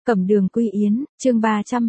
Cẩm Đường Quy Yến, chương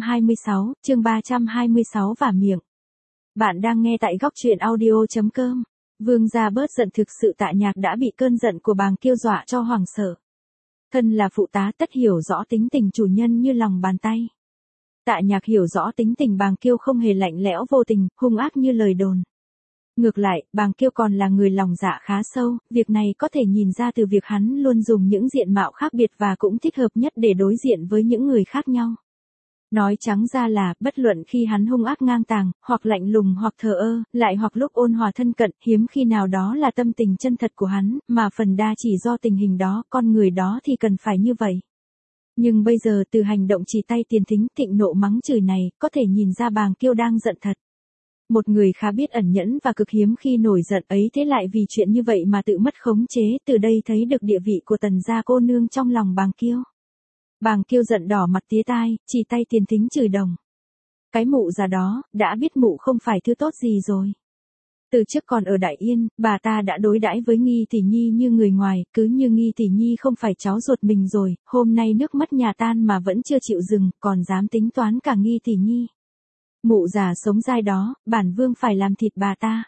326 và miệng. Bạn đang nghe tại góc truyện audio.com. Vương gia bớt giận, thực sự Tạ Nhạc đã bị cơn giận của Bàng Kiêu dọa cho hoảng sợ. Thân là phụ tá tất hiểu rõ tính tình chủ nhân như lòng bàn tay. Tạ Nhạc hiểu rõ tính tình Bàng Kiêu không hề lạnh lẽo vô tình, hung ác như lời đồn. Ngược lại, Bàng Kiêu còn là người lòng dạ khá sâu, việc này có thể nhìn ra từ việc hắn luôn dùng những diện mạo khác biệt và cũng thích hợp nhất để đối diện với những người khác nhau. Nói trắng ra là, bất luận khi hắn hung ác ngang tàng, hoặc lạnh lùng hoặc thờ ơ, lại hoặc lúc ôn hòa thân cận, hiếm khi nào đó là tâm tình chân thật của hắn, mà phần đa chỉ do tình hình đó, con người đó thì cần phải như vậy. Nhưng bây giờ từ hành động chỉ tay tiền thính thịnh nộ mắng chửi này, có thể nhìn ra Bàng Kiêu đang giận thật. Một người khá biết ẩn nhẫn và cực hiếm khi nổi giận ấy, thế lại vì chuyện như vậy mà tự mất khống chế, từ đây thấy được địa vị của Tần gia cô nương trong lòng Bàng Kiêu. Bàng Kiêu giận đỏ mặt tía tai, chỉ tay tiền thính chửi đồng. Cái mụ già đó, đã biết mụ không phải thứ tốt gì rồi. Từ trước còn ở Đại Yên, bà ta đã đối đãi với Nghi Tỷ Nhi như người ngoài, cứ như Nghi Tỷ Nhi không phải cháu ruột mình rồi, hôm nay nước mất nhà tan mà vẫn chưa chịu dừng, còn dám tính toán cả Nghi Tỷ Nhi. Mụ già sống dai đó, bản vương phải làm thịt bà ta.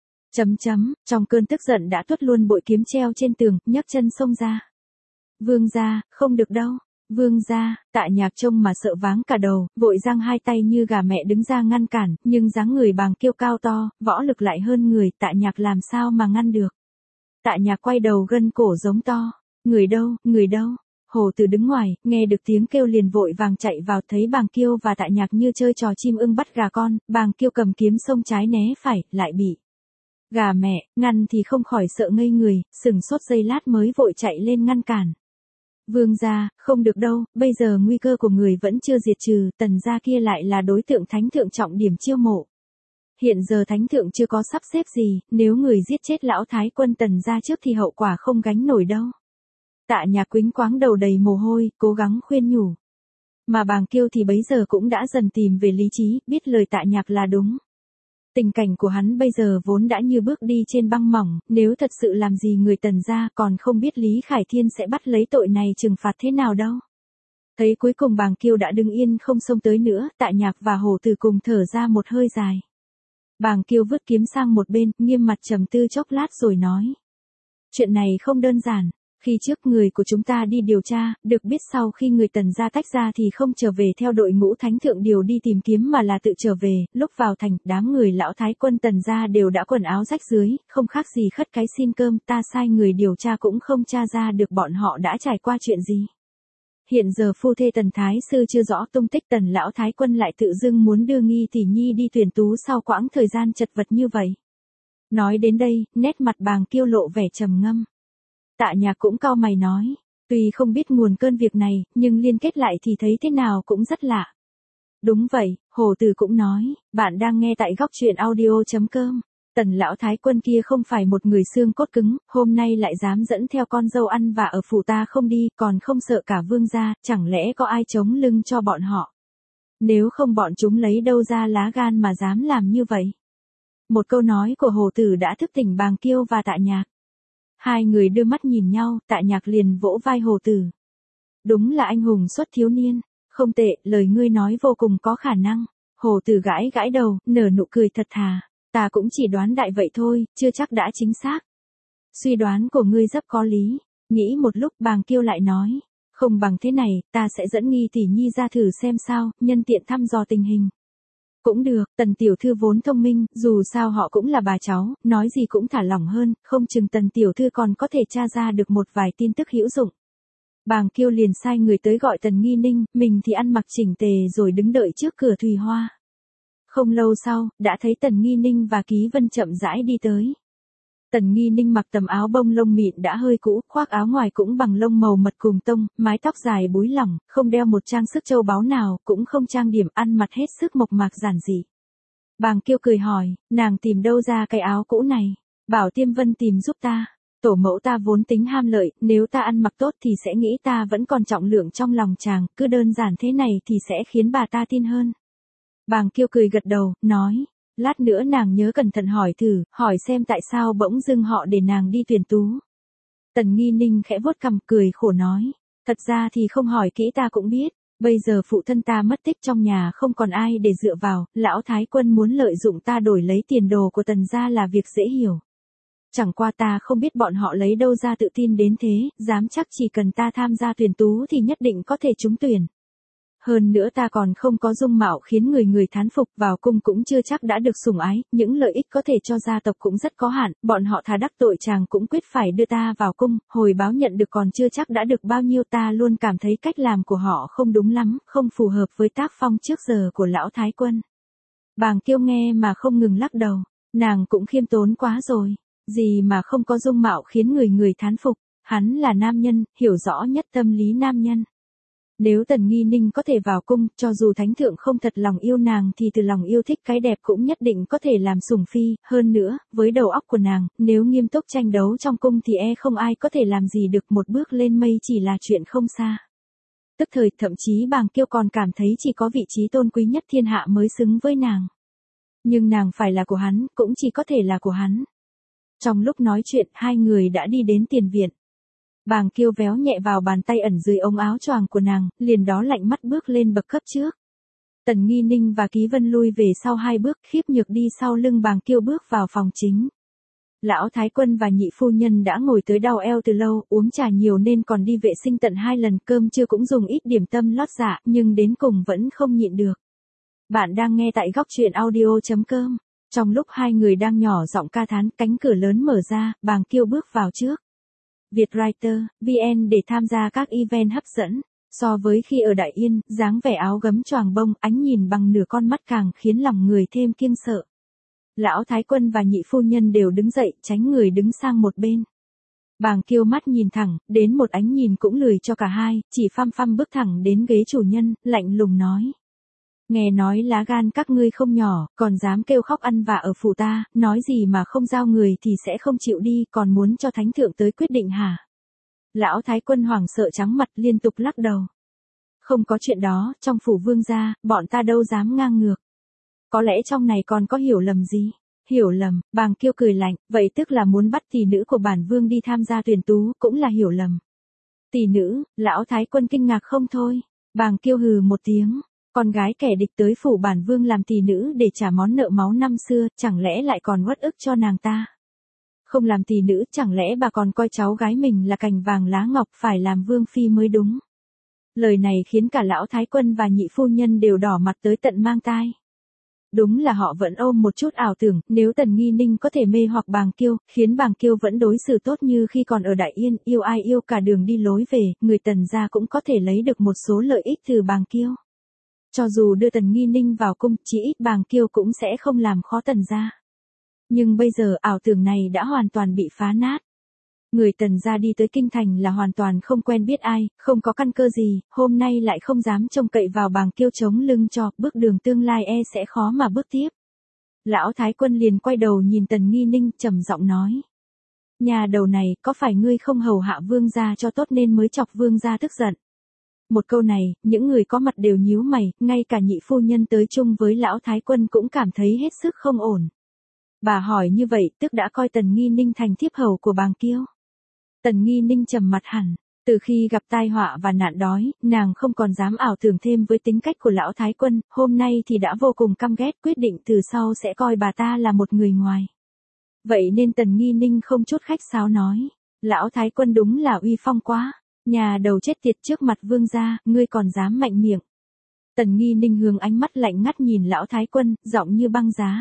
Trong cơn tức giận đã tuốt luôn bội kiếm treo trên tường, nhấc chân xông ra. Vương gia, không được đâu. Vương gia, Tạ Nhạc trông mà sợ váng cả đầu, vội giang hai tay như gà mẹ đứng ra ngăn cản, nhưng dáng người Bàng Kiêu cao to, võ lực lại hơn người, Tạ Nhạc làm sao mà ngăn được. Tạ Nhạc quay đầu gân cổ giống to. Người đâu, người đâu? Hồ Tử đứng ngoài, nghe được tiếng kêu liền vội vàng chạy vào, thấy Bàng Kiêu và Tạ Nhạc như chơi trò chim ưng bắt gà con, Bàng Kiêu cầm kiếm xông trái né phải, lại bị gà mẹ ngăn thì không khỏi sợ ngây người, sừng sốt giây lát mới vội chạy lên ngăn cản. Vương gia, không được đâu, bây giờ nguy cơ của người vẫn chưa diệt trừ, Tần gia kia lại là đối tượng thánh thượng trọng điểm chiêu mộ. Hiện giờ thánh thượng chưa có sắp xếp gì, nếu người giết chết lão thái quân Tần gia trước thì hậu quả không gánh nổi đâu. Tạ Nhạc quĩnh quáng đầu đầy mồ hôi, cố gắng khuyên nhủ. Mà Bàng Kiêu thì bấy giờ cũng đã dần tìm về lý trí, biết lời Tạ Nhạc là đúng. Tình cảnh của hắn bây giờ vốn đã như bước đi trên băng mỏng, nếu thật sự làm gì người Tần gia còn không biết Lý Khải Thiên sẽ bắt lấy tội này trừng phạt thế nào đâu. Thấy cuối cùng Bàng Kiêu đã đứng yên không xông tới nữa, Tạ Nhạc và Hồ Tử cùng thở ra một hơi dài. Bàng Kiêu vứt kiếm sang một bên, nghiêm mặt trầm tư chốc lát rồi nói. Chuyện này không đơn giản. Khi trước người của chúng ta đi điều tra, được biết sau khi người Tần gia tách ra thì không trở về theo đội ngũ thánh thượng điều đi tìm kiếm mà là tự trở về, lúc vào thành, đám người lão thái quân Tần gia đều đã quần áo rách dưới, không khác gì khất cái xin cơm, ta sai người điều tra cũng không tra ra được bọn họ đã trải qua chuyện gì. Hiện giờ phu thê Tần Thái Sư chưa rõ tung tích, Tần lão thái quân lại tự dưng muốn đưa Nghi Tỷ Nhi đi tuyển tú sau quãng thời gian chật vật như vậy. Nói đến đây, nét mặt Bàng Kiêu lộ vẻ trầm ngâm. Tạ Nhạc cũng cau mày nói, tuy không biết nguồn cơn việc này, nhưng liên kết lại thì thấy thế nào cũng rất lạ. Đúng vậy, Hồ Tử cũng nói, bạn đang nghe tại góc truyện audio.com. Tần lão thái quân kia không phải một người xương cốt cứng, hôm nay lại dám dẫn theo con dâu ăn vạ ở phủ ta không đi, còn không sợ cả vương gia, chẳng lẽ có ai chống lưng cho bọn họ? Nếu không bọn chúng lấy đâu ra lá gan mà dám làm như vậy? Một câu nói của Hồ Tử đã thức tỉnh Bàng Kiêu và Tạ Nhạc. Hai người đưa mắt nhìn nhau, Tạ Nhạc liền vỗ vai Hồ Tử. Đúng là anh hùng xuất thiếu niên, không tệ, lời ngươi nói vô cùng có khả năng. Hồ Tử gãi gãi đầu, nở nụ cười thật thà. Ta cũng chỉ đoán đại vậy thôi, chưa chắc đã chính xác. Suy đoán của ngươi rất có lý. Nghĩ một lúc Bàng Kiêu lại nói. Không bằng thế này, ta sẽ dẫn Nghi Tỷ Nhi ra thử xem sao, nhân tiện thăm dò tình hình. Cũng được, Tần tiểu thư vốn thông minh, dù sao họ cũng là bà cháu, nói gì cũng thả lỏng hơn, không chừng Tần tiểu thư còn có thể tra ra được một vài tin tức hữu dụng. Bàng Kiêu liền sai người tới gọi Tần Nghi Ninh, mình thì ăn mặc chỉnh tề rồi đứng đợi trước cửa Thùy Hoa. Không lâu sau, đã thấy Tần Nghi Ninh và Ký Vân chậm rãi đi tới. Tần Nghi Ninh mặc tầm áo bông lông mịn đã hơi cũ, khoác áo ngoài cũng bằng lông màu mật cùng tông, mái tóc dài búi lỏng, không đeo một trang sức châu báu nào, cũng không trang điểm, ăn mặc hết sức mộc mạc giản dị. Bàng Kiêu cười hỏi, nàng tìm đâu ra cái áo cũ này? Bảo Tiêm Vân tìm giúp ta. Tổ mẫu ta vốn tính ham lợi, nếu ta ăn mặc tốt thì sẽ nghĩ ta vẫn còn trọng lượng trong lòng chàng, cứ đơn giản thế này thì sẽ khiến bà ta tin hơn. Bàng Kiêu cười gật đầu, nói. Lát nữa nàng nhớ cẩn thận hỏi thử, hỏi xem tại sao bỗng dưng họ để nàng đi tuyển tú. Tần Nghi Ninh khẽ vuốt cằm cười khổ nói. Thật ra thì không hỏi kỹ ta cũng biết. Bây giờ phụ thân ta mất tích trong nhà không còn ai để dựa vào, lão thái quân muốn lợi dụng ta đổi lấy tiền đồ của Tần gia là việc dễ hiểu. Chẳng qua ta không biết bọn họ lấy đâu ra tự tin đến thế, dám chắc chỉ cần ta tham gia tuyển tú thì nhất định có thể trúng tuyển. Hơn nữa ta còn không có dung mạo khiến người người thán phục, vào cung cũng chưa chắc đã được sủng ái, những lợi ích có thể cho gia tộc cũng rất có hạn, bọn họ thà đắc tội chàng cũng quyết phải đưa ta vào cung, hồi báo nhận được còn chưa chắc đã được bao nhiêu, ta luôn cảm thấy cách làm của họ không đúng lắm, không phù hợp với tác phong trước giờ của lão thái quân. Bàng Kiêu nghe mà không ngừng lắc đầu, nàng cũng khiêm tốn quá rồi, gì mà không có dung mạo khiến người người thán phục, hắn là nam nhân, hiểu rõ nhất tâm lý nam nhân. Nếu Tần Nghi Ninh có thể vào cung, cho dù thánh thượng không thật lòng yêu nàng thì từ lòng yêu thích cái đẹp cũng nhất định có thể làm sủng phi, hơn nữa, với đầu óc của nàng, nếu nghiêm túc tranh đấu trong cung thì không ai có thể làm gì được, một bước lên mây chỉ là chuyện không xa. Tức thời, thậm chí Bàng Kiêu còn cảm thấy chỉ có vị trí tôn quý nhất thiên hạ mới xứng với nàng. Nhưng nàng phải là của hắn, cũng chỉ có thể là của hắn. Trong lúc nói chuyện, hai người đã đi đến tiền viện. Bàng Kiêu véo nhẹ vào bàn tay ẩn dưới ống áo choàng của nàng, liền đó lạnh mắt bước lên bậc cấp trước. Tần Nghi Ninh và Ký Vân lui về sau 2 bước, Khiếp Nhược đi sau lưng Bàng Kiêu bước vào phòng chính. Lão thái quân và nhị phu nhân đã ngồi tới đau eo từ lâu, uống trà nhiều nên còn đi vệ sinh tận 2 lần, cơm trưa cũng dùng ít điểm tâm lót dạ, nhưng đến cùng vẫn không nhịn được. Bạn đang nghe tại góc truyện audio.com. Trong lúc hai người đang nhỏ giọng ca thán, cánh cửa lớn mở ra, Bàng Kiêu bước vào trước. Vietwriter, VN để tham gia các event hấp dẫn. So với khi ở Đại Yên, dáng vẻ áo gấm choàng bông, ánh nhìn bằng nửa con mắt càng khiến lòng người thêm kiêng sợ. Lão thái quân và nhị phu nhân đều đứng dậy, tránh người đứng sang một bên. Bàng Kiêu mắt nhìn thẳng, đến một ánh nhìn cũng lười cho cả hai, chỉ phăm phăm bước thẳng đến ghế chủ nhân, lạnh lùng nói. Nghe nói lá gan các ngươi không nhỏ, còn dám kêu khóc ăn vạ ở phủ ta, nói gì mà không giao người thì sẽ không chịu đi, còn muốn cho thánh thượng tới quyết định hả? Lão thái quân hoảng sợ trắng mặt liên tục lắc đầu. Không có chuyện đó, trong phủ vương gia, bọn ta đâu dám ngang ngược. Có lẽ trong này còn có hiểu lầm gì? Hiểu lầm, Bàng Kiêu cười lạnh, vậy tức là muốn bắt tỷ nữ của bản vương đi tham gia tuyển tú, cũng là hiểu lầm. Tỷ nữ, lão thái quân kinh ngạc không thôi. Bàng Kiêu hừ một tiếng. Con gái kẻ địch tới phủ bản vương làm tỷ nữ để trả món nợ máu năm xưa, chẳng lẽ lại còn uất ức cho nàng ta? Không làm tỷ nữ, chẳng lẽ bà còn coi cháu gái mình là cành vàng lá ngọc, phải làm vương phi mới đúng? Lời này khiến cả lão thái quân và nhị phu nhân đều đỏ mặt tới tận mang tai. Đúng là họ vẫn ôm một chút ảo tưởng, nếu Tần Nghi Ninh có thể mê hoặc Bàng Kiêu, khiến Bàng Kiêu vẫn đối xử tốt như khi còn ở Đại Yên, yêu ai yêu cả đường đi lối về, người Tần gia cũng có thể lấy được một số lợi ích từ Bàng Kiêu. Cho dù đưa Tần Nghi Ninh vào cung, chỉ ít Bàng Kiêu cũng sẽ không làm khó Tần gia. Nhưng bây giờ ảo tưởng này đã hoàn toàn bị phá nát. Người Tần gia đi tới kinh thành là hoàn toàn không quen biết ai, không có căn cơ gì, hôm nay lại không dám trông cậy vào Bàng Kiêu chống lưng cho, bước đường tương lai sẽ khó mà bước tiếp. Lão thái quân liền quay đầu nhìn Tần Nghi Ninh, trầm giọng nói. Nhà đầu này, có phải ngươi không hầu hạ vương gia cho tốt nên mới chọc vương gia tức giận? Một câu này, những người có mặt đều nhíu mày, ngay cả nhị phu nhân tới chung với lão thái quân cũng cảm thấy hết sức không ổn. Bà hỏi như vậy, tức đã coi Tần Nghi Ninh thành thiếp hầu của Bàng Kiêu. Tần Nghi Ninh trầm mặt hẳn, từ khi gặp tai họa và nạn đói, nàng không còn dám ảo tưởng thêm với tính cách của lão thái quân, hôm nay thì đã vô cùng căm ghét, quyết định từ sau sẽ coi bà ta là một người ngoài. Vậy nên Tần Nghi Ninh không chút khách sáo nói, lão thái quân đúng là uy phong quá. Nhà đầu chết tiệt, trước mặt vương gia, ngươi còn dám mạnh miệng. Tần Nghi Ninh hướng ánh mắt lạnh ngắt nhìn lão thái quân, giọng như băng giá.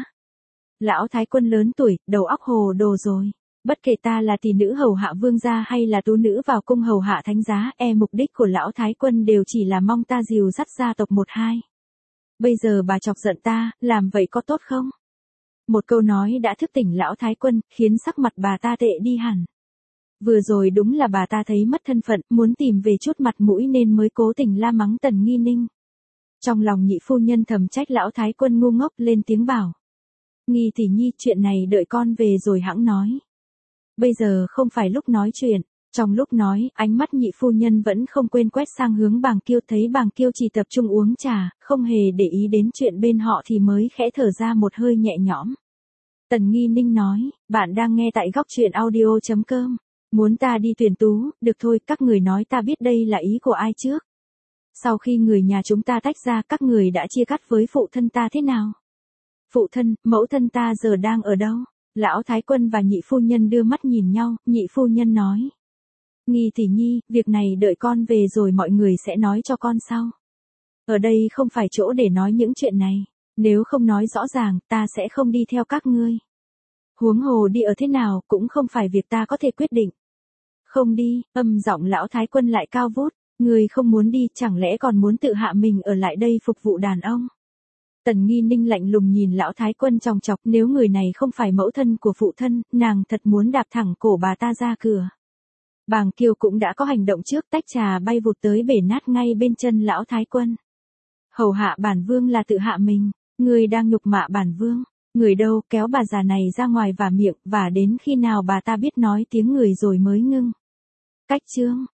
Lão thái quân lớn tuổi, đầu óc hồ đồ rồi. Bất kể ta là tỷ nữ hầu hạ vương gia hay là tú nữ vào cung hầu hạ thánh giá, mục đích của lão thái quân đều chỉ là mong ta dìu dắt gia tộc 1-2. Bây giờ bà chọc giận ta, làm vậy có tốt không? Một câu nói đã thức tỉnh lão thái quân, khiến sắc mặt bà ta tệ đi hẳn. Vừa rồi đúng là bà ta thấy mất thân phận, muốn tìm về chút mặt mũi nên mới cố tình la mắng Tần Nghi Ninh. Trong lòng nhị phu nhân thầm trách lão thái quân ngu ngốc, lên tiếng bảo. Nghi tỷ nhi, chuyện này đợi con về rồi hẵng nói. Bây giờ không phải lúc nói chuyện. Trong lúc nói, ánh mắt nhị phu nhân vẫn không quên quét sang hướng Bàng Kiêu, thấy Bàng Kiêu chỉ tập trung uống trà, không hề để ý đến chuyện bên họ thì mới khẽ thở ra một hơi nhẹ nhõm. Tần Nghi Ninh nói, bạn đang nghe tại góc truyện audio.com. Muốn ta đi tuyển tú, được thôi, các người nói ta biết đây là ý của ai trước. Sau khi người nhà chúng ta tách ra, các người đã chia cắt với phụ thân ta thế nào? Phụ thân, mẫu thân ta giờ đang ở đâu? Lão Thái Quân và nhị phu nhân đưa mắt nhìn nhau, nhị phu nhân nói. Nghi tỷ nhi, việc này đợi con về rồi mọi người sẽ nói cho con sau. Ở đây không phải chỗ để nói những chuyện này. Nếu không nói rõ ràng, ta sẽ không đi theo các ngươi. Huống hồ đi ở thế nào, cũng không phải việc ta có thể quyết định. Không đi, âm giọng Lão Thái Quân lại cao vút. Ngươi không muốn đi, chẳng lẽ còn muốn tự hạ mình ở lại đây phục vụ đàn ông? Tần Nghi Ninh lạnh lùng nhìn Lão Thái Quân chòng chọc, nếu người này không phải mẫu thân của phụ thân, nàng thật muốn đạp thẳng cổ bà ta ra cửa. Bàng Kiều cũng đã có hành động trước, tách trà bay vụt tới bể nát ngay bên chân Lão Thái Quân. Hầu hạ bản vương là tự hạ mình, ngươi đang nhục mạ bản vương. Người đâu, kéo bà già này ra ngoài và miệng, và đến khi nào bà ta biết nói tiếng người rồi mới ngưng. Cách chương